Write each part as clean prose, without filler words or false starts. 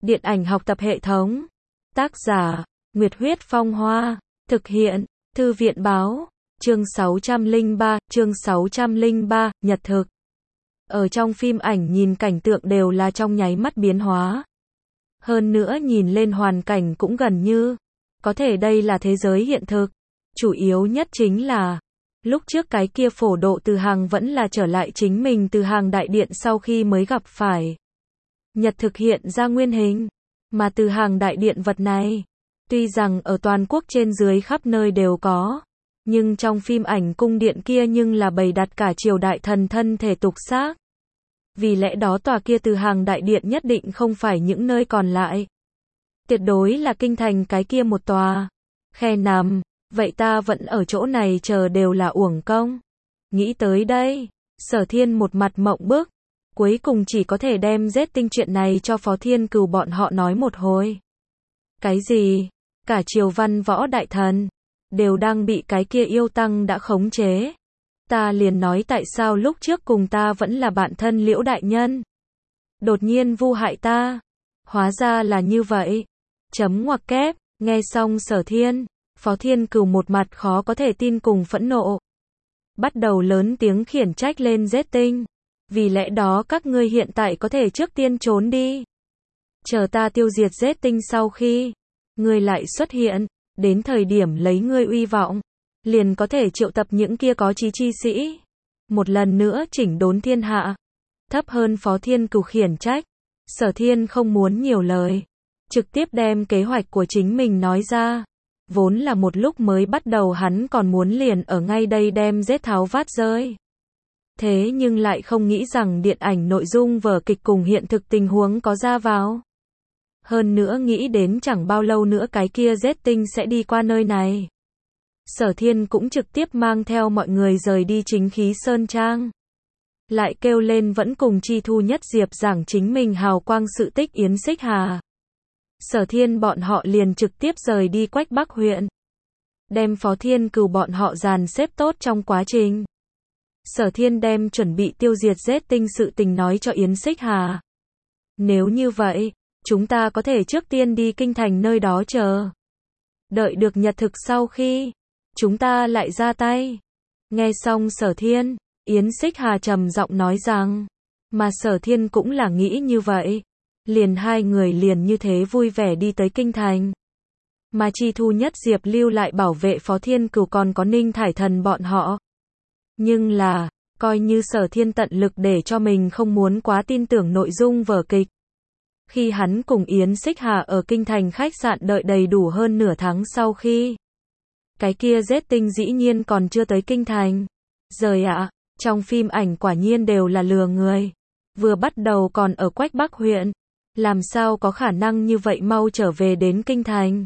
Điện ảnh học tập hệ thống. Tác giả, Nguyệt Huyết Phong Hoa. Thực hiện, Thư viện Báo. Chương 603, Nhật thực. Ở trong phim ảnh nhìn cảnh tượng đều là trong nháy mắt biến hóa. Hơn nữa nhìn lên hoàn cảnh cũng gần như có thể đây là thế giới hiện thực. Chủ yếu nhất chính là lúc trước cái kia phổ độ Từ Hàng vẫn là trở lại chính mình Từ Hàng đại điện sau khi mới gặp phải. Nhật thực hiện ra nguyên hình, mà Từ Hàng đại điện vật này, tuy rằng ở toàn quốc trên dưới khắp nơi đều có, nhưng trong phim ảnh cung điện kia nhưng là bày đặt cả triều đại thần thân thể tục xác. Vì lẽ đó tòa kia Từ Hàng đại điện nhất định không phải những nơi còn lại. Tuyệt đối là kinh thành cái kia một tòa. Khe nằm, vậy ta vẫn ở chỗ này chờ đều là uổng công. Nghĩ tới đây, Sở Thiên một mặt mộng bức, cuối cùng chỉ có thể đem giết tinh chuyện này cho Phó Thiên Cừu bọn họ nói một hồi. Cái gì? Cả triều văn võ đại thần đều đang bị cái kia yêu tăng đã khống chế. Ta liền nói tại sao lúc trước cùng ta vẫn là bạn thân Liễu đại nhân, đột nhiên vu hại ta. Hóa ra là như vậy. Chấm ngoặc kép, nghe xong Sở Thiên, Phó Thiên Cừu một mặt khó có thể tin cùng phẫn nộ. Bắt đầu lớn tiếng khiển trách lên giết tinh. Vì lẽ đó các ngươi hiện tại có thể trước tiên trốn đi. Chờ ta tiêu diệt giết tinh sau khi ngươi lại xuất hiện, đến thời điểm lấy ngươi uy vọng, liền có thể triệu tập những kia có chí chi sĩ. Một lần nữa chỉnh đốn thiên hạ. Thấp hơn Phó Thiên Cừu khiển trách. Sở Thiên không muốn nhiều lời, trực tiếp đem kế hoạch của chính mình nói ra. Vốn là một lúc mới bắt đầu hắn còn muốn liền ở ngay đây đem giết tháo vát rơi. Thế nhưng lại không nghĩ rằng điện ảnh nội dung vở kịch cùng hiện thực tình huống có ra vào. Hơn nữa nghĩ đến chẳng bao lâu nữa cái kia giết tinh sẽ đi qua nơi này. Sở Thiên cũng trực tiếp mang theo mọi người rời đi Chính Khí Sơn Trang. Lại kêu lên vẫn cùng Chi Thu Nhất Diệp giảng chính mình hào quang sự tích Yến Xích Hà. Sở Thiên bọn họ liền trực tiếp rời đi Quách Bắc huyện. Đem Phó Thiên Cừu bọn họ dàn xếp tốt trong quá trình. Sở Thiên đem chuẩn bị tiêu diệt giết tinh sự tình nói cho Yến Xích Hà. Nếu như vậy, chúng ta có thể trước tiên đi kinh thành nơi đó chờ. Đợi được nhật thực sau khi chúng ta lại ra tay. Nghe xong Sở Thiên, Yến Xích Hà trầm giọng nói rằng, mà Sở Thiên cũng là nghĩ như vậy. Liền hai người liền như thế vui vẻ đi tới kinh thành. Mà Chi Thu Nhất Diệp lưu lại bảo vệ Phó Thiên Cừu còn có Ninh Thải Thần bọn họ. Nhưng là, coi như Sở Thiên tận lực để cho mình không muốn quá tin tưởng nội dung vở kịch. Khi hắn cùng Yến Xích Hà ở kinh thành khách sạn đợi đầy đủ hơn nửa tháng sau khi cái kia giết tinh dĩ nhiên còn chưa tới kinh thành. Rời ạ, trong phim ảnh quả nhiên đều là lừa người. Vừa bắt đầu còn ở Quách Bắc huyện, làm sao có khả năng như vậy mau trở về đến kinh thành.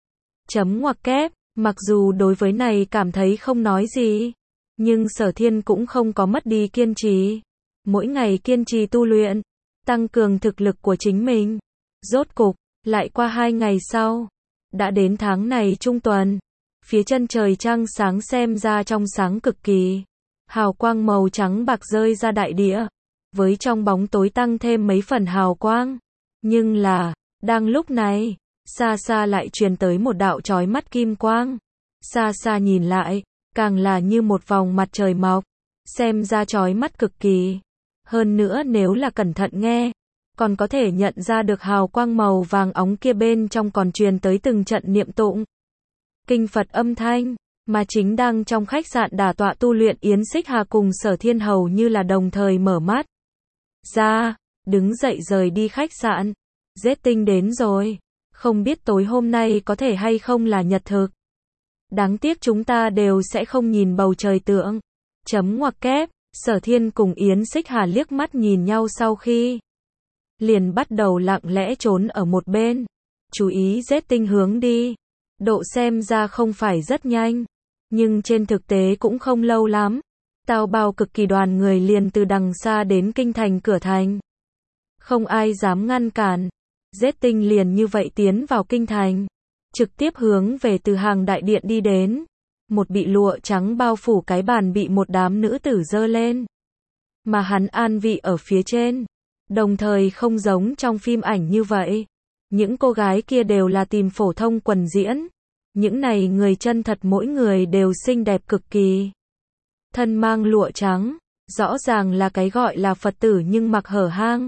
Chấm ngoặc kép, mặc dù đối với này cảm thấy không nói gì, nhưng Sở Thiên cũng không có mất đi kiên trì. Mỗi ngày kiên trì tu luyện, tăng cường thực lực của chính mình. Rốt cục, lại qua 2 ngày sau, đã đến tháng này trung tuần. Phía chân trời trăng sáng xem ra trong sáng cực kỳ. Hào quang màu trắng bạc rơi ra đại địa, với trong bóng tối tăng thêm mấy phần hào quang. Nhưng là, đang lúc này, xa xa lại truyền tới một đạo chói mắt kim quang. Xa xa nhìn lại, càng là như một vòng mặt trời mọc, xem ra chói mắt cực kỳ. Hơn nữa nếu là cẩn thận nghe, còn có thể nhận ra được hào quang màu vàng óng kia bên trong còn truyền tới từng trận niệm tụng kinh Phật âm thanh, mà chính đang trong khách sạn đả tọa tu luyện Yến Xích Hà cùng Sở Thiên hầu như là đồng thời mở mắt ra, đứng dậy rời đi khách sạn. Giết tinh đến rồi, không biết tối hôm nay có thể hay không là nhật thực. Đáng tiếc chúng ta đều sẽ không nhìn bầu trời tượng. Chấm ngoặc kép, Sở Thiên cùng Yến Xích Hà liếc mắt nhìn nhau sau khi liền bắt đầu lặng lẽ trốn ở một bên, chú ý giết tinh hướng đi. Độ xem ra không phải rất nhanh, nhưng trên thực tế cũng không lâu lắm. Tào bao cực kỳ đoàn người liền từ đằng xa đến kinh thành cửa thành. Không ai dám ngăn cản. Giết tinh liền như vậy tiến vào kinh thành, trực tiếp hướng về Từ Hàng đại điện đi đến. Một bị lụa trắng bao phủ cái bàn bị một đám nữ tử dơ lên, mà hắn an vị ở phía trên. Đồng thời không giống trong phim ảnh như vậy, Những cô gái kia đều là tìm phổ thông quần diễn. Những này người chân thật mỗi người đều xinh đẹp cực kỳ. Thân mang lụa trắng, rõ ràng là cái gọi là Phật tử nhưng mặc hở hang.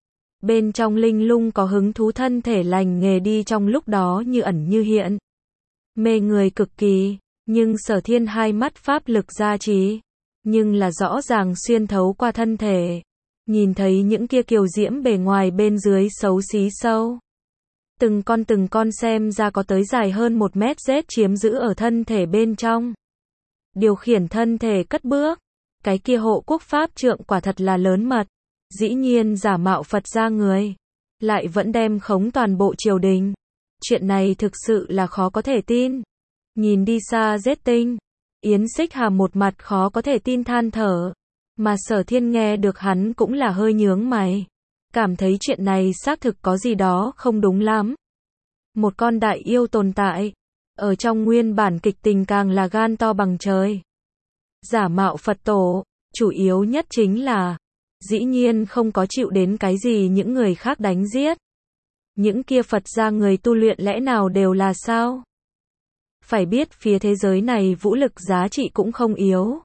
Bên trong linh lung có hứng thú thân thể lành nghề đi trong lúc đó như ẩn như hiện. Mê người cực kỳ, nhưng Sở Thiên hai mắt pháp lực gia trì, nhưng là rõ ràng xuyên thấu qua thân thể. Nhìn thấy những kia kiều diễm bề ngoài bên dưới xấu xí sâu. Từng con xem ra có tới dài hơn 1 mét rết chiếm giữ ở thân thể bên trong. Điều khiển thân thể cất bước. Cái kia hộ quốc pháp trượng quả thật là lớn mật. Dĩ nhiên giả mạo Phật ra người. Lại vẫn đem khống toàn bộ triều đình. Chuyện này thực sự là khó có thể tin. Nhìn đi xa rết tinh. Yến Xích Hà một mặt khó có thể tin than thở. Mà Sở Thiên nghe được hắn cũng là hơi nhướng mày. Cảm thấy chuyện này xác thực có gì đó không đúng lắm. Một con đại yêu tồn tại. Ở trong nguyên bản kịch tình càng là gan to bằng trời. Giả mạo Phật tổ. Chủ yếu nhất chính là. Dĩ nhiên không có chịu đến cái gì những người khác đánh giết. Những kia Phật gia người tu luyện lẽ nào đều là sao? Phải biết phía thế giới này vũ lực giá trị cũng không yếu.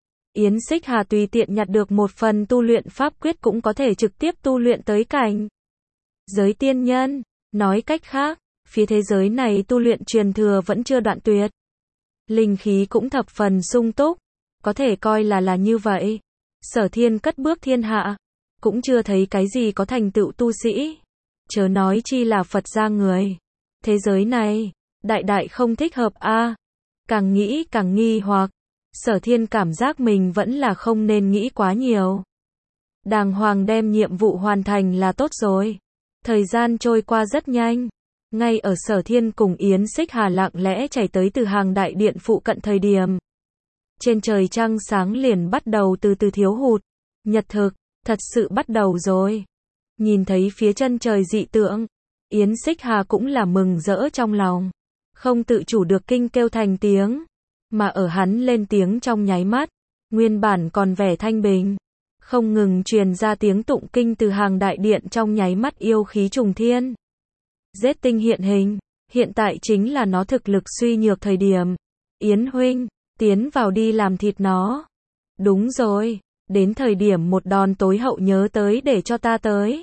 Yến Xích Hà tùy tiện nhặt được một phần tu luyện pháp quyết cũng có thể trực tiếp tu luyện tới cảnh giới tiên nhân. Nói cách khác, phía thế giới này tu luyện truyền thừa vẫn chưa đoạn tuyệt. Linh khí cũng thập phần sung túc. Có thể coi là như vậy. Sở Thiên cất bước thiên hạ. Cũng chưa thấy cái gì có thành tựu tu sĩ. Chớ nói chi là Phật gia người. Thế giới này, đại không thích hợp a. Càng nghĩ càng nghi hoặc. Sở Thiên cảm giác mình vẫn là không nên nghĩ quá nhiều. Đàng hoàng đem nhiệm vụ hoàn thành là tốt rồi. Thời gian trôi qua rất nhanh. Ngay ở Sở Thiên cùng Yến Xích Hà lặng lẽ chạy tới từ hàng đại điện phụ cận thời điểm. Trên trời trăng sáng liền bắt đầu từ từ thiếu hụt. Nhật thực, thật sự bắt đầu rồi. Nhìn thấy phía chân trời dị tượng. Yến Xích Hà cũng là mừng rỡ trong lòng. Không tự chủ được kinh kêu thành tiếng. Mà ở hắn lên tiếng trong nháy mắt. Nguyên bản còn vẻ thanh bình. Không ngừng truyền ra tiếng tụng kinh từ hàng đại điện trong nháy mắt yêu khí trùng thiên. Giết tinh hiện hình. Hiện tại chính là nó thực lực suy nhược thời điểm. Yến huynh, tiến vào đi làm thịt nó. Đúng rồi, đến thời điểm một đòn tối hậu nhớ tới để cho ta tới.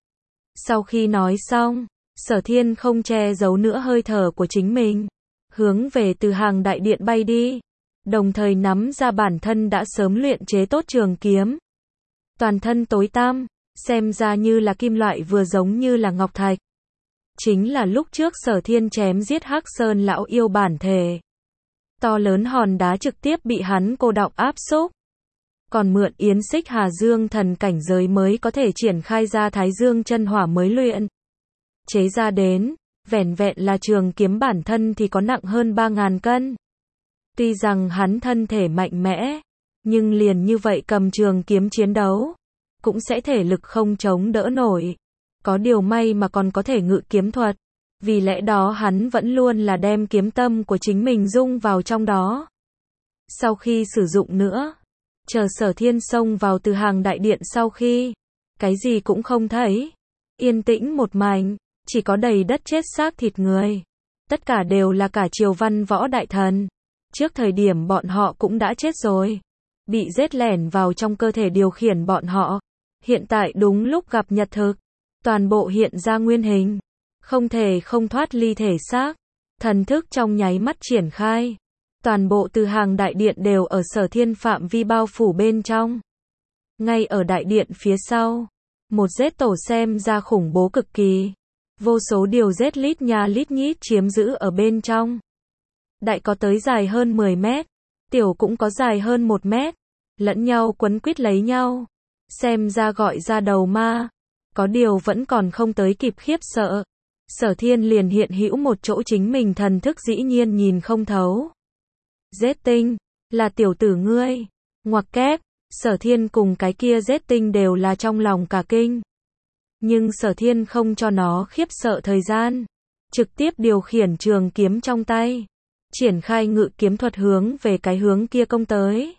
Sau khi nói xong, Sở Thiên không che giấu nữa hơi thở của chính mình. Hướng về từ hàng đại điện bay đi. Đồng thời nắm ra bản thân đã sớm luyện chế tốt trường kiếm. Toàn thân tối tăm, xem ra như là kim loại vừa giống như là ngọc thạch. Chính là lúc trước Sở Thiên chém giết Hắc Sơn lão yêu bản thể. To lớn hòn đá trực tiếp bị hắn cô đọng áp xúc. Còn mượn Yến Xích Hà Dương thần cảnh giới mới có thể triển khai ra Thái Dương chân hỏa mới luyện. Chế ra đến, vẻn vẹn là trường kiếm bản thân thì có nặng hơn 3.000 cân. Tuy rằng hắn thân thể mạnh mẽ, nhưng liền như vậy cầm trường kiếm chiến đấu, cũng sẽ thể lực không chống đỡ nổi. Có điều may mà còn có thể ngự kiếm thuật. Vì lẽ đó hắn vẫn luôn là đem kiếm tâm của chính mình dung vào trong đó. Sau khi sử dụng nữa, chờ Sở Thiên xông vào từ hàng đại điện sau khi, cái gì cũng không thấy. Yên tĩnh một mảnh, chỉ có đầy đất chết xác thịt người. Tất cả đều là cả triều văn võ đại thần. Trước thời điểm bọn họ cũng đã chết rồi. Bị giết lẻn vào trong cơ thể điều khiển bọn họ. Hiện tại đúng lúc gặp nhật thực. Toàn bộ hiện ra nguyên hình. Không thể không thoát ly thể xác. Thần thức trong nháy mắt triển khai. Toàn bộ từ hàng đại điện đều ở Sở Thiên phạm vi bao phủ bên trong. Ngay ở đại điện phía sau. Một giết tổ xem ra khủng bố cực kỳ. Vô số điều giết lít nha lít nhít chiếm giữ ở bên trong. Đại có tới dài hơn 10 mét. Tiểu cũng có dài hơn 1 mét. Lẫn nhau quấn quýt lấy nhau. Xem ra gọi ra đầu ma. Có điều vẫn còn không tới kịp khiếp sợ. Sở Thiên liền hiện hữu một chỗ chính mình thần thức dĩ nhiên nhìn không thấu. Giết tinh, là tiểu tử ngươi. Ngoặc kép, Sở Thiên cùng cái kia giết tinh đều là trong lòng cả kinh. Nhưng Sở Thiên không cho nó khiếp sợ thời gian. Trực tiếp điều khiển trường kiếm trong tay. Triển khai ngự kiếm thuật hướng về cái hướng kia công tới.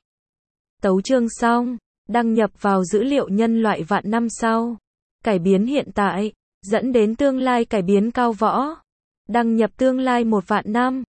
Tấu chương xong, đăng nhập vào dữ liệu nhân loại vạn năm sau. Cải biến hiện tại, dẫn đến tương lai cải biến cao võ. Đăng nhập tương lai 1 vạn năm.